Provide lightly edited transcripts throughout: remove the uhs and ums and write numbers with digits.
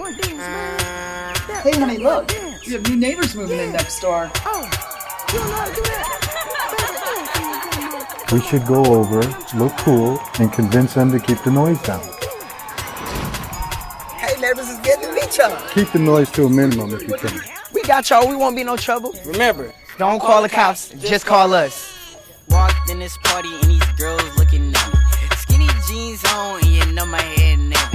Hey, honey, look. We have new neighbors moving in next door. We should go over, look cool, and convince them to keep the noise down. Hey, neighbors, it's good to meet y'all. Keep the noise to a minimum if you can. We got y'all. We won't be no trouble. Remember, don't call the cops. Just call us. Walked in this party and these girls looking at me. Skinny jeans on and you know my head nappy.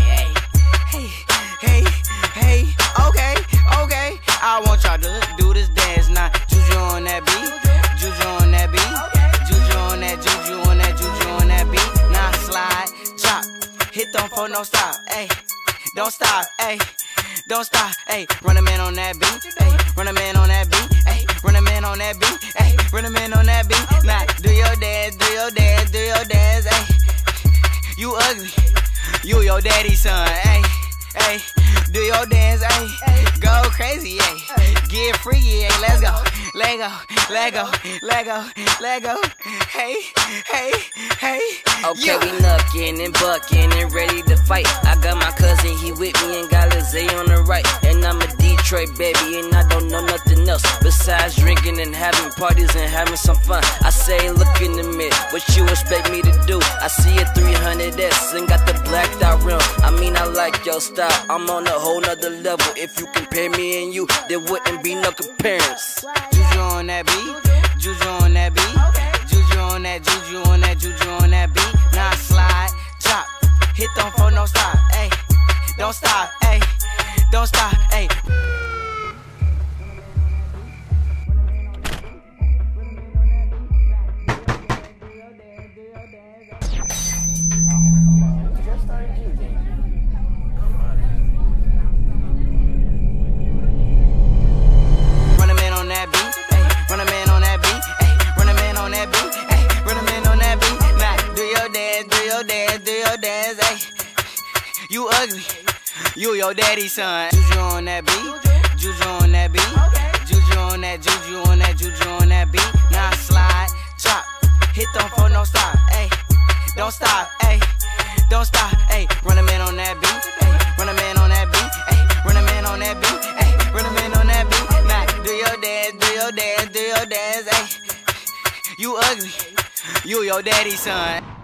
Hey, okay. I want y'all to do this dance now. Juju on that beat, juju on that beat, juju on that, juju on that, juju on that beat. Now slide, chop, hit them for no stop, ayy. Don't stop, ayy. Don't stop, ayy. Run a man on that beat, ayy. Run a man on that beat, ayy. Run a man on that beat, ayy. Run a man on that beat. Now do your dance, do your dance, do your dance, ayy. You ugly, you your daddy's son, ayy. Ayy, do your dance, ayy. Go crazy, ayy. Get freaky, ayy. Let's go. Let go. Hey. Okay, we knuckin' and buckin' and ready to fight. I got my cousin, he with me, and got Lizzie on the right. And I'm a Detroit baby, and I don't know nothing else besides drinking and having parties and having some fun. I say, look in the mirror, what you expect me to do? I see a 300S and got the blacked out rim. I mean, I like your style, I'm on a whole nother level. If you compare me and you, there wouldn't be no comparison. Juju on that beat, juju on that beat, juju on that, juju on that, juju on that beat. Now slide, chop, hit them for no stop, ayy. Don't stop, ayy. Don't stop, ayy. Run a man on that beat, ayy. Run a man on that beat, ayy. Run a man on that beat, ayy. Run a man on that beat. Now do your dance, do your dance, do your dance, ayy. You ugly, you your daddy's son. Juju on that beat, juju on that beat, juju on that, juju on that, juju on that beat. Now slide, chop, hit them for no stop, ayy. Don't stop, ayy. Don't stop, ayy. Run a man on that beat, ayy. Run a man on that beat, ayy. Run a man on that beat, ayy. Run a man on that beat. Now do your dance, do your dance, do your dance, ayy. You ugly, you your daddy's son.